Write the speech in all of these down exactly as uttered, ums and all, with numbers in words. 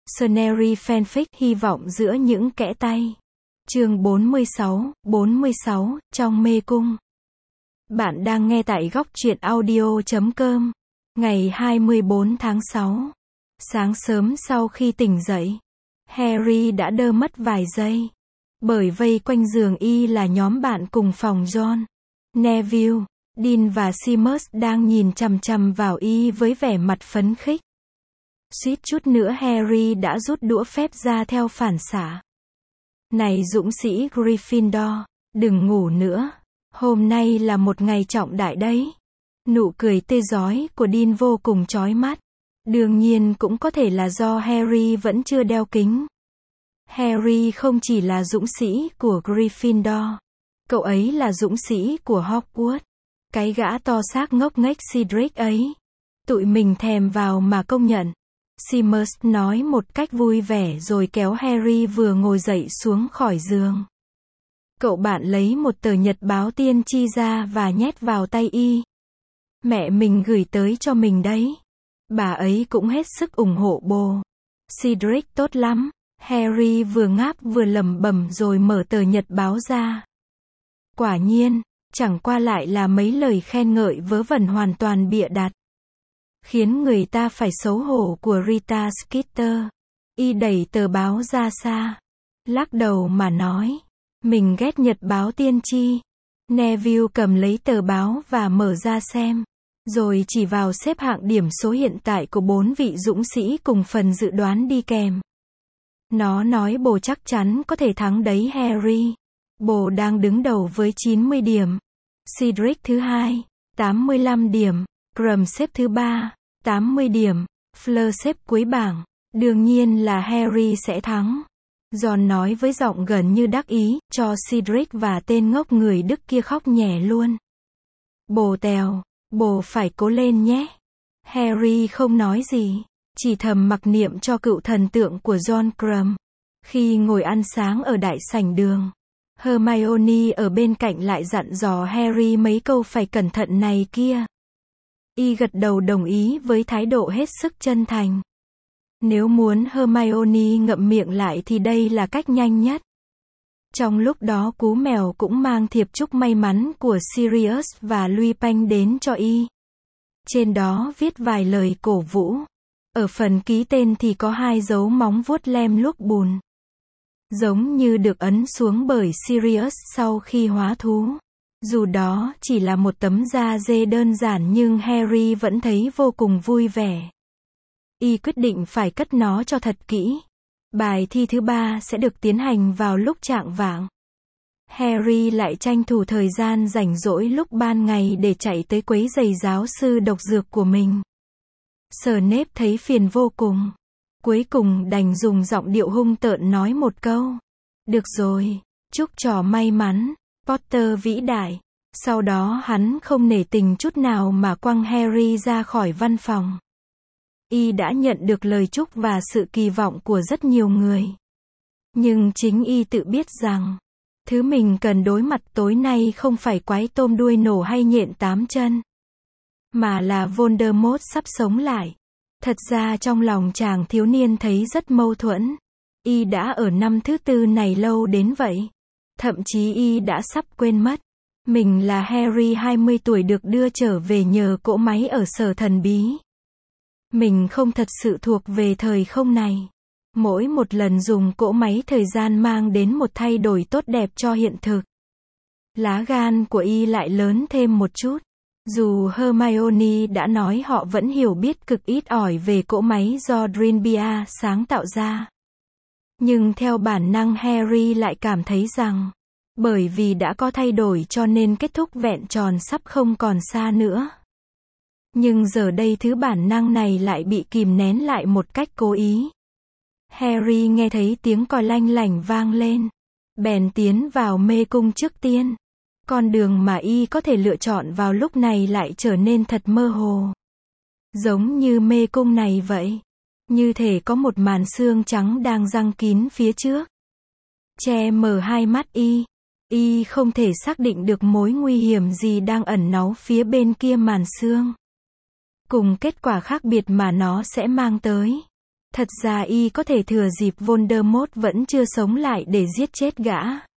Scenery fanfic hy vọng giữa những kẽ tay. Chương bốn mươi sáu, bốn mươi sáu, trong mê cung. Bạn đang nghe tại góc truyện audio chấm com. Ngày hai mươi bốn tháng sáu. Sáng sớm sau khi tỉnh dậy, Harry đã đơ mất vài giây. Bởi vây quanh giường y là nhóm bạn cùng phòng John, Neville, Dean và Seamus đang nhìn chằm chằm vào y với vẻ mặt phấn khích. Suýt chút nữa Harry đã rút đũa phép ra theo phản xạ. Này dũng sĩ Gryffindor, đừng ngủ nữa. Hôm nay là một ngày trọng đại đấy. Nụ cười tươi rói của Dean vô cùng chói mắt. Đương nhiên cũng có thể là do Harry vẫn chưa đeo kính. Harry không chỉ là dũng sĩ của Gryffindor. Cậu ấy là dũng sĩ của Hogwarts. Cái gã to xác ngốc nghếch Cedric ấy. Tụi mình thèm vào mà công nhận. Seamus nói một cách vui vẻ rồi kéo Harry vừa ngồi dậy xuống khỏi giường. Cậu bạn lấy một tờ nhật báo tiên tri ra và nhét vào tay y. Mẹ mình gửi tới cho mình đấy. Bà ấy cũng hết sức ủng hộ bồ. Cedric tốt lắm. Harry vừa ngáp vừa lẩm bẩm rồi mở tờ nhật báo ra. Quả nhiên, chẳng qua lại là mấy lời khen ngợi vớ vẩn hoàn toàn bịa đặt. Khiến người ta phải xấu hổ của Rita Skeeter. Y đẩy tờ báo ra xa. Lắc đầu mà nói. Mình ghét nhật báo tiên tri. Neville cầm lấy tờ báo và mở ra xem. Rồi chỉ vào xếp hạng điểm số hiện tại của bốn vị dũng sĩ cùng phần dự đoán đi kèm. Nó nói bồ chắc chắn có thể thắng đấy Harry. Bồ đang đứng đầu với chín mươi điểm. Cedric thứ hai, tám mươi lăm điểm. Krum xếp thứ ba, tám mươi điểm. Fleur xếp cuối bảng. Đương nhiên là Harry sẽ thắng. John nói với giọng gần như đắc ý, cho Cedric và tên ngốc người Đức kia khóc nhè luôn. Bồ tèo, bồ phải cố lên nhé. Harry không nói gì, chỉ thầm mặc niệm cho cựu thần tượng của John Krum. Khi ngồi ăn sáng ở đại sảnh đường, Hermione ở bên cạnh lại dặn dò Harry mấy câu phải cẩn thận này kia. Y gật đầu đồng ý với thái độ hết sức chân thành. Nếu muốn Hermione ngậm miệng lại thì đây là cách nhanh nhất. Trong lúc đó cú mèo cũng mang thiệp chúc may mắn của Sirius và Lupin đến cho y. Trên đó viết vài lời cổ vũ. Ở phần ký tên thì có hai dấu móng vuốt lem luốc bùn. Giống như được ấn xuống bởi Sirius sau khi hóa thú. Dù đó chỉ là một tấm da dê đơn giản nhưng Harry vẫn thấy vô cùng vui vẻ. Y quyết định phải cất nó cho thật kỹ. Bài thi thứ ba sẽ được tiến hành vào lúc chạng vạng. Harry lại tranh thủ thời gian rảnh rỗi lúc ban ngày để chạy tới quấy giày giáo sư độc dược của mình. Snape thấy phiền vô cùng. Cuối cùng đành dùng giọng điệu hung tợn nói một câu. Được rồi, chúc trò may mắn, Potter vĩ đại. Sau đó hắn không nể tình chút nào mà quăng Harry ra khỏi văn phòng. Y đã nhận được lời chúc và sự kỳ vọng của rất nhiều người. Nhưng chính y tự biết rằng, thứ mình cần đối mặt tối nay không phải quái tôm đuôi nổ hay nhện tám chân, mà là Voldemort sắp sống lại. Thật ra trong lòng chàng thiếu niên thấy rất mâu thuẫn. Y đã ở năm thứ tư này lâu đến vậy. Thậm chí y đã sắp quên mất. Mình là Harry hai mươi tuổi được đưa trở về nhờ cỗ máy ở sở thần bí. Mình không thật sự thuộc về thời không này. Mỗi một lần dùng cỗ máy thời gian mang đến một thay đổi tốt đẹp cho hiện thực. Lá gan của y lại lớn thêm một chút. Dù Hermione đã nói họ vẫn hiểu biết cực ít ỏi về cỗ máy do Drinbia sáng tạo ra. Nhưng theo bản năng Harry lại cảm thấy rằng, bởi vì đã có thay đổi cho nên kết thúc vẹn tròn sắp không còn xa nữa. Nhưng giờ đây thứ bản năng này lại bị kìm nén lại một cách cố ý. Harry nghe thấy tiếng còi lanh lảnh vang lên. Bèn tiến vào mê cung trước tiên. Con đường mà y có thể lựa chọn vào lúc này lại trở nên thật mơ hồ. Giống như mê cung này vậy. Như thể có một màn xương trắng đang giăng kín phía trước. Che mờ hai mắt y. Y không thể xác định được mối nguy hiểm gì đang ẩn náu phía bên kia màn xương. Cùng kết quả khác biệt mà nó sẽ mang tới. Thật ra y có thể thừa dịp Voldemort vẫn chưa sống lại để giết chết gã.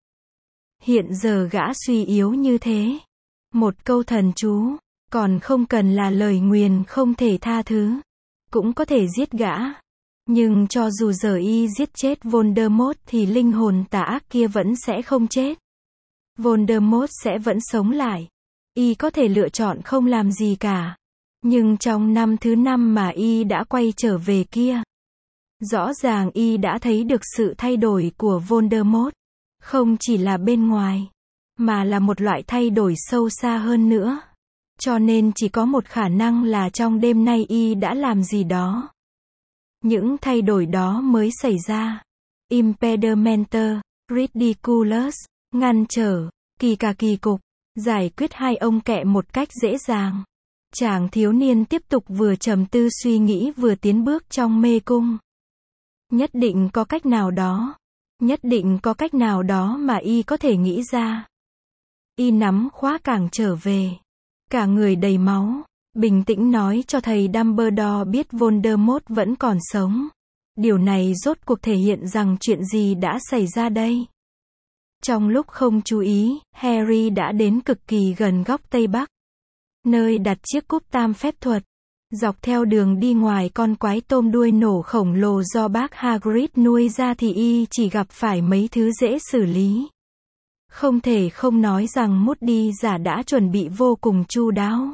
Hiện giờ gã suy yếu như thế. Một câu thần chú, còn không cần là lời nguyền không thể tha thứ, cũng có thể giết gã. Nhưng cho dù giờ y giết chết Voldemort thì linh hồn tà ác kia vẫn sẽ không chết. Voldemort sẽ vẫn sống lại. Y có thể lựa chọn không làm gì cả. Nhưng trong năm thứ năm mà y đã quay trở về kia, rõ ràng y đã thấy được sự thay đổi của Voldemort. Không chỉ là bên ngoài, mà là một loại thay đổi sâu xa hơn nữa. Cho nên chỉ có một khả năng là trong đêm nay y đã làm gì đó. Những thay đổi đó mới xảy ra. Impedimenter, ridiculous, ngăn trở, kỳ cà kỳ cục, giải quyết hai ông kẹ một cách dễ dàng. Chàng thiếu niên tiếp tục vừa trầm tư suy nghĩ vừa tiến bước trong mê cung. Nhất định có cách nào đó. Nhất định có cách nào đó mà y có thể nghĩ ra. Y nắm khóa cảng trở về. Cả người đầy máu. Bình tĩnh nói cho thầy Dumbledore biết Voldemort vẫn còn sống. Điều này rốt cuộc thể hiện rằng chuyện gì đã xảy ra đây? Trong lúc không chú ý, Harry đã đến cực kỳ gần góc Tây Bắc, nơi đặt chiếc cúp tam phép thuật. Dọc theo đường đi ngoài con quái tôm đuôi nổ khổng lồ do bác Hagrid nuôi ra thì y chỉ gặp phải mấy thứ dễ xử lý. Không thể không nói rằng Moody giả đã chuẩn bị vô cùng chu đáo.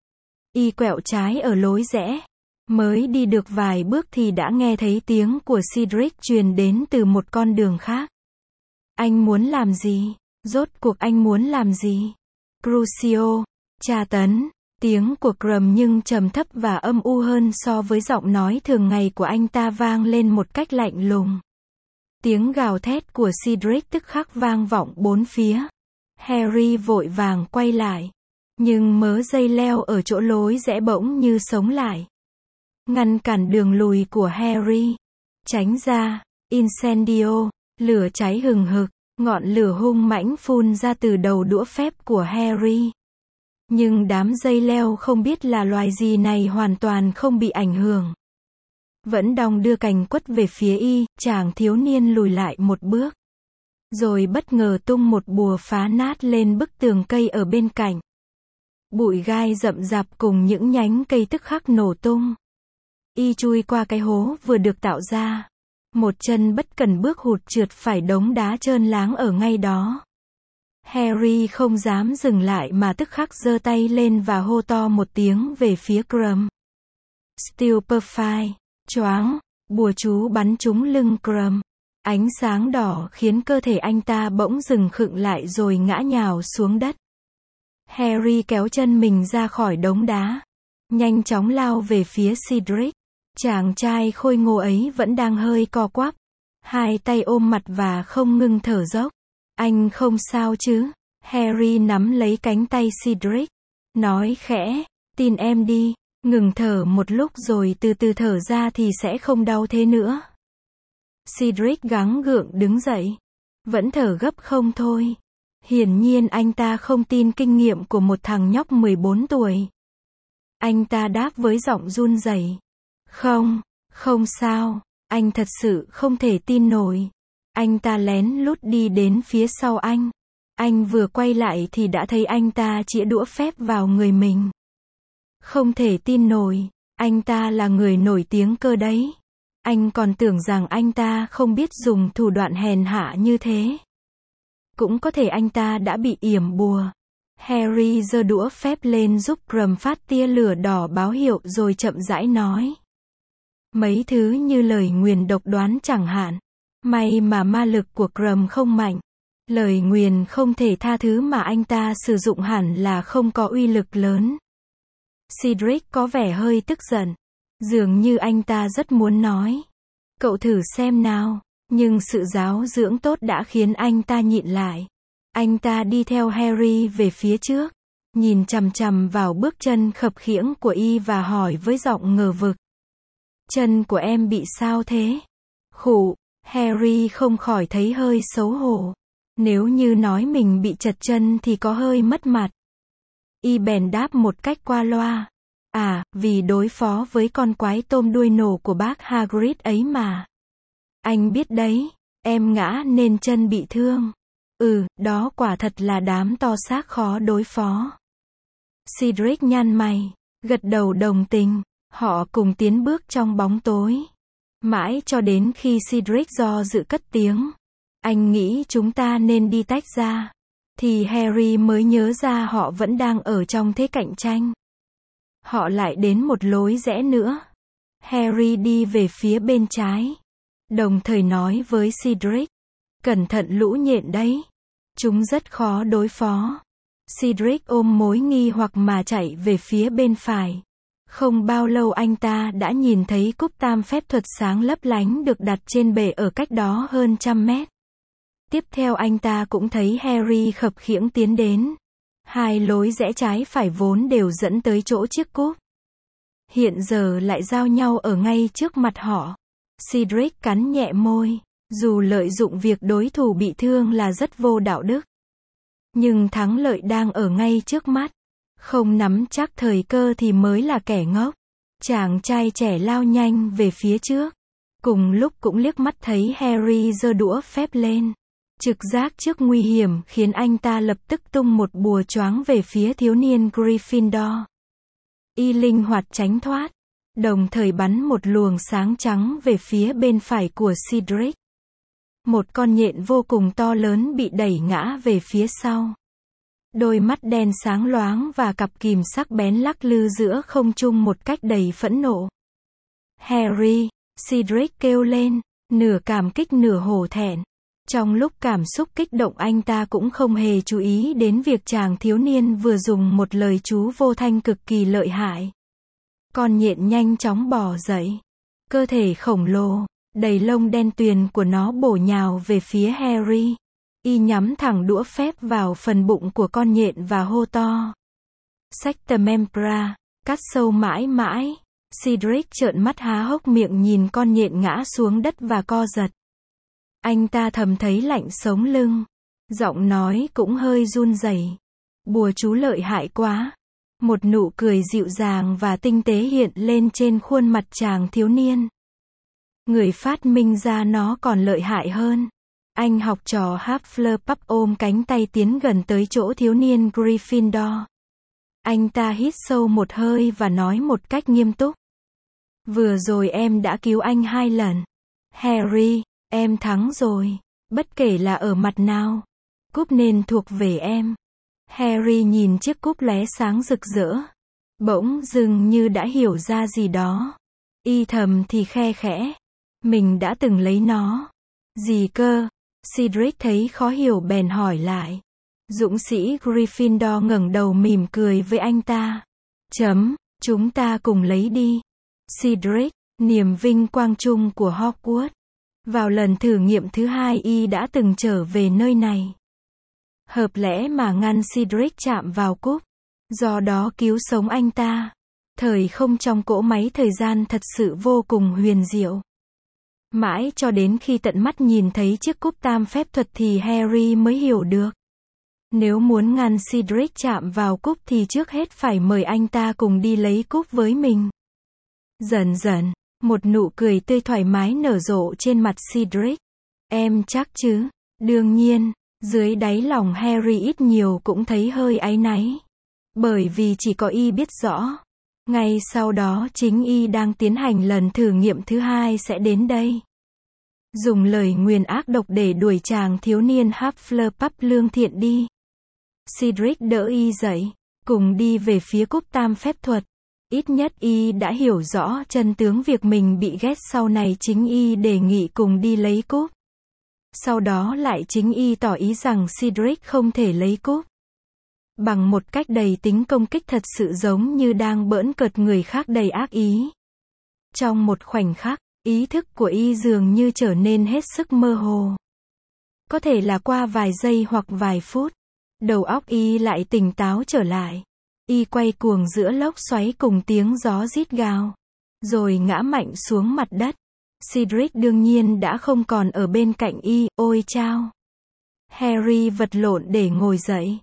Y quẹo trái ở lối rẽ. Mới đi được vài bước thì đã nghe thấy tiếng của Cedric truyền đến từ một con đường khác. Anh muốn làm gì? Rốt cuộc anh muốn làm gì? Crucio, tra tấn. Tiếng của Krum nhưng trầm thấp và âm u hơn so với giọng nói thường ngày của anh ta vang lên một cách lạnh lùng. Tiếng gào thét của Cedric tức khắc vang vọng bốn phía. Harry vội vàng quay lại. Nhưng mớ dây leo ở chỗ lối rẽ bỗng như sống lại. Ngăn cản đường lùi của Harry. Tránh ra. Incendio. Lửa cháy hừng hực. Ngọn lửa hung mãnh phun ra từ đầu đũa phép của Harry. Nhưng đám dây leo không biết là loài gì này hoàn toàn không bị ảnh hưởng. Vẫn đong đưa cành quất về phía y, chàng thiếu niên lùi lại một bước. Rồi bất ngờ tung một bùa phá nát lên bức tường cây ở bên cạnh. Bụi gai rậm rạp cùng những nhánh cây tức khắc nổ tung. Y chui qua cái hố vừa được tạo ra. Một chân bất cần bước hụt trượt phải đống đá trơn láng ở ngay đó. Harry không dám dừng lại mà tức khắc giơ tay lên và hô to một tiếng về phía Krum. Stupefy, choáng, bùa chú bắn trúng lưng Krum. Ánh sáng đỏ khiến cơ thể anh ta bỗng dừng khựng lại rồi ngã nhào xuống đất. Harry kéo chân mình ra khỏi đống đá. Nhanh chóng lao về phía Cedric. Chàng trai khôi ngô ấy vẫn đang hơi co quắp. Hai tay ôm mặt và không ngừng thở dốc. Anh không sao chứ? Harry nắm lấy cánh tay Cedric. Nói khẽ, tin em đi. Ngừng thở một lúc rồi từ từ thở ra thì sẽ không đau thế nữa. Cedric gắng gượng đứng dậy. Vẫn thở gấp không thôi. Hiển nhiên anh ta không tin kinh nghiệm của một thằng nhóc mười bốn tuổi. Anh ta đáp với giọng run rẩy. Không, không sao. Anh thật sự không thể tin nổi. Anh ta lén lút đi đến phía sau anh. Anh vừa quay lại thì đã thấy anh ta chĩa đũa phép vào người mình. Không thể tin nổi. Anh ta là người nổi tiếng cơ đấy. Anh còn tưởng rằng anh ta không biết dùng thủ đoạn hèn hạ như thế. Cũng có thể anh ta đã bị yểm bùa. Harry giơ đũa phép lên giúp Krum phát tia lửa đỏ báo hiệu rồi chậm rãi nói. Mấy thứ như lời nguyền độc đoán chẳng hạn. May mà ma lực của Krum không mạnh. Lời nguyền không thể tha thứ mà anh ta sử dụng hẳn là không có uy lực lớn. Cedric có vẻ hơi tức giận. Dường như anh ta rất muốn nói. Cậu thử xem nào. Nhưng sự giáo dưỡng tốt đã khiến anh ta nhịn lại. Anh ta đi theo Harry về phía trước. Nhìn chằm chằm vào bước chân khập khiễng của y và hỏi với giọng ngờ vực. Chân của em bị sao thế? Khụ. Harry không khỏi thấy hơi xấu hổ. Nếu như nói mình bị trật chân thì có hơi mất mặt. Y bèn đáp một cách qua loa. À, vì đối phó với con quái tôm đuôi nổ của bác Hagrid ấy mà. Anh biết đấy, em ngã nên chân bị thương. Ừ, đó quả thật là đám to xác khó đối phó. Cedric nhăn mày, gật đầu đồng tình. Họ cùng tiến bước trong bóng tối. Mãi cho đến khi Cedric do dự cất tiếng. Anh nghĩ chúng ta nên đi tách ra. Thì Harry mới nhớ ra họ vẫn đang ở trong thế cạnh tranh. Họ lại đến một lối rẽ nữa. Harry đi về phía bên trái. Đồng thời nói với Cedric. Cẩn thận lũ nhện đấy. Chúng rất khó đối phó. Cedric ôm mối nghi hoặc mà chạy về phía bên phải. Không bao lâu anh ta đã nhìn thấy cúp tam phép thuật sáng lấp lánh được đặt trên bệ ở cách đó hơn trăm mét. Tiếp theo anh ta cũng thấy Harry khập khiễng tiến đến. Hai lối rẽ trái phải vốn đều dẫn tới chỗ chiếc cúp. Hiện giờ lại giao nhau ở ngay trước mặt họ. Cedric cắn nhẹ môi. Dù lợi dụng việc đối thủ bị thương là rất vô đạo đức. Nhưng thắng lợi đang ở ngay trước mắt. Không nắm chắc thời cơ thì mới là kẻ ngốc. Chàng trai trẻ lao nhanh về phía trước. Cùng lúc cũng liếc mắt thấy Harry giơ đũa phép lên. Trực giác trước nguy hiểm khiến anh ta lập tức tung một bùa choáng về phía thiếu niên Gryffindor. Y linh hoạt tránh thoát. Đồng thời bắn một luồng sáng trắng về phía bên phải của Cedric. Một con nhện vô cùng to lớn bị đẩy ngã về phía sau. Đôi mắt đen sáng loáng và cặp kìm sắc bén lắc lư giữa không trung một cách đầy phẫn nộ. Harry, Cedric kêu lên, nửa cảm kích nửa hổ thẹn. Trong lúc cảm xúc kích động anh ta cũng không hề chú ý đến việc chàng thiếu niên vừa dùng một lời chú vô thanh cực kỳ lợi hại. Con nhện nhanh chóng bò dậy. Cơ thể khổng lồ, đầy lông đen tuyền của nó bổ nhào về phía Harry. Y nhắm thẳng đũa phép vào phần bụng của con nhện và hô to. Sectum Sempra, cắt sâu mãi mãi. Cedric trợn mắt há hốc miệng nhìn con nhện ngã xuống đất và co giật. Anh ta thầm thấy lạnh sống lưng. Giọng nói cũng hơi run rẩy. Bùa chú lợi hại quá. Một nụ cười dịu dàng và tinh tế hiện lên trên khuôn mặt chàng thiếu niên. Người phát minh ra nó còn lợi hại hơn. Anh học trò Hufflepuff ôm cánh tay tiến gần tới chỗ thiếu niên Gryffindor. Anh ta hít sâu một hơi và nói một cách nghiêm túc. Vừa rồi em đã cứu anh hai lần. Harry, em thắng rồi. Bất kể là ở mặt nào. Cúp nên thuộc về em. Harry nhìn chiếc cúp lóe sáng rực rỡ. Bỗng dưng như đã hiểu ra gì đó. Y thầm thì khe khẽ. Mình đã từng lấy nó. Gì cơ? Cedric thấy khó hiểu bèn hỏi lại. Dũng sĩ Gryffindor ngẩng đầu mỉm cười với anh ta. Chấm, chúng ta cùng lấy đi. Cedric, niềm vinh quang chung của Hogwarts. Vào lần thử nghiệm thứ hai y đã từng trở về nơi này. Hợp lẽ mà ngăn Cedric chạm vào cúp. Do đó cứu sống anh ta. Thời không trong cỗ máy thời gian thật sự vô cùng huyền diệu. Mãi cho đến khi tận mắt nhìn thấy chiếc cúp tam phép thuật thì Harry mới hiểu được. Nếu muốn ngăn Cedric chạm vào cúp thì trước hết phải mời anh ta cùng đi lấy cúp với mình. Dần dần, một nụ cười tươi thoải mái nở rộ trên mặt Cedric. Em chắc chứ? Đương nhiên, dưới đáy lòng Harry ít nhiều cũng thấy hơi áy náy. Bởi vì chỉ có y biết rõ. Ngay sau đó chính y đang tiến hành lần thử nghiệm thứ hai sẽ đến đây. Dùng lời nguyền ác độc để đuổi chàng thiếu niên Hufflepuff lương thiện đi. Cedric đỡ y dậy, cùng đi về phía cúp tam phép thuật. Ít nhất y đã hiểu rõ chân tướng việc mình bị ghét, sau này chính y đề nghị cùng đi lấy cúp. Sau đó lại chính y tỏ ý rằng Cedric không thể lấy cúp. Bằng một cách đầy tính công kích thật sự giống như đang bỡn cợt người khác đầy ác ý. Trong một khoảnh khắc, ý thức của y dường như trở nên hết sức mơ hồ. Có thể là qua vài giây hoặc vài phút, đầu óc y lại tỉnh táo trở lại. Y quay cuồng giữa lốc xoáy cùng tiếng gió rít gào, rồi ngã mạnh xuống mặt đất. Cedric đương nhiên đã không còn ở bên cạnh y. Ôi chao! Harry vật lộn để ngồi dậy.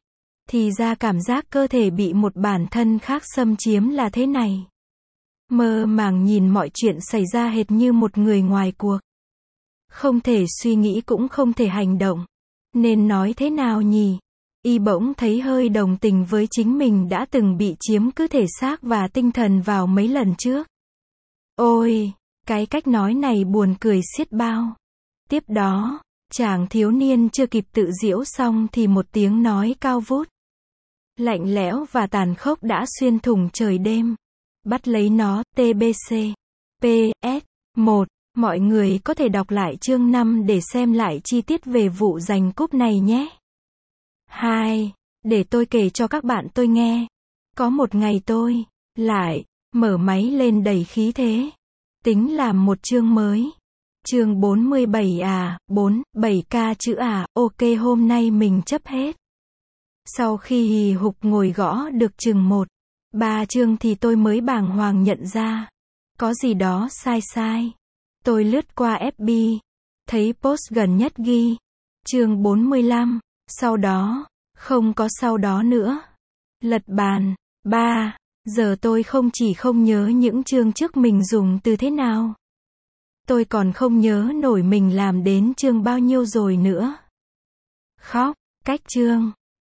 Thì ra cảm giác cơ thể bị một bản thân khác xâm chiếm là thế này. Mơ màng nhìn mọi chuyện xảy ra hệt như một người ngoài cuộc. Không thể suy nghĩ cũng không thể hành động. Nên nói thế nào nhỉ? Y bỗng thấy hơi đồng tình với chính mình đã từng bị chiếm cứ thể xác và tinh thần vào mấy lần trước. Ôi, cái cách nói này buồn cười xiết bao. Tiếp đó, chàng thiếu niên chưa kịp tự giễu xong thì một tiếng nói cao vút, lạnh lẽo và tàn khốc đã xuyên thủng trời đêm. Bắt lấy nó, tê bê xê. pê ét một. Mọi người có thể đọc lại chương năm để xem lại chi tiết về vụ giành cúp này nhé. hai. Để tôi kể cho các bạn tôi nghe. Có một ngày tôi lại mở máy lên đầy khí thế. Tính làm một chương mới. Chương bốn mươi bảy à, bốn, bảy k chữ à, ok hôm nay mình chấp hết. Sau khi hì hục ngồi gõ được chừng một, ba chương thì tôi mới bàng hoàng nhận ra. Có gì đó sai sai. Tôi lướt qua ép bê, thấy post gần nhất ghi. Chương bốn mươi lăm, sau đó, không có sau đó nữa. Lật bàn, ba, giờ tôi không chỉ không nhớ những chương trước mình dùng từ thế nào. Tôi còn không nhớ nổi mình làm đến chương bao nhiêu rồi nữa. Khóc, cách chương.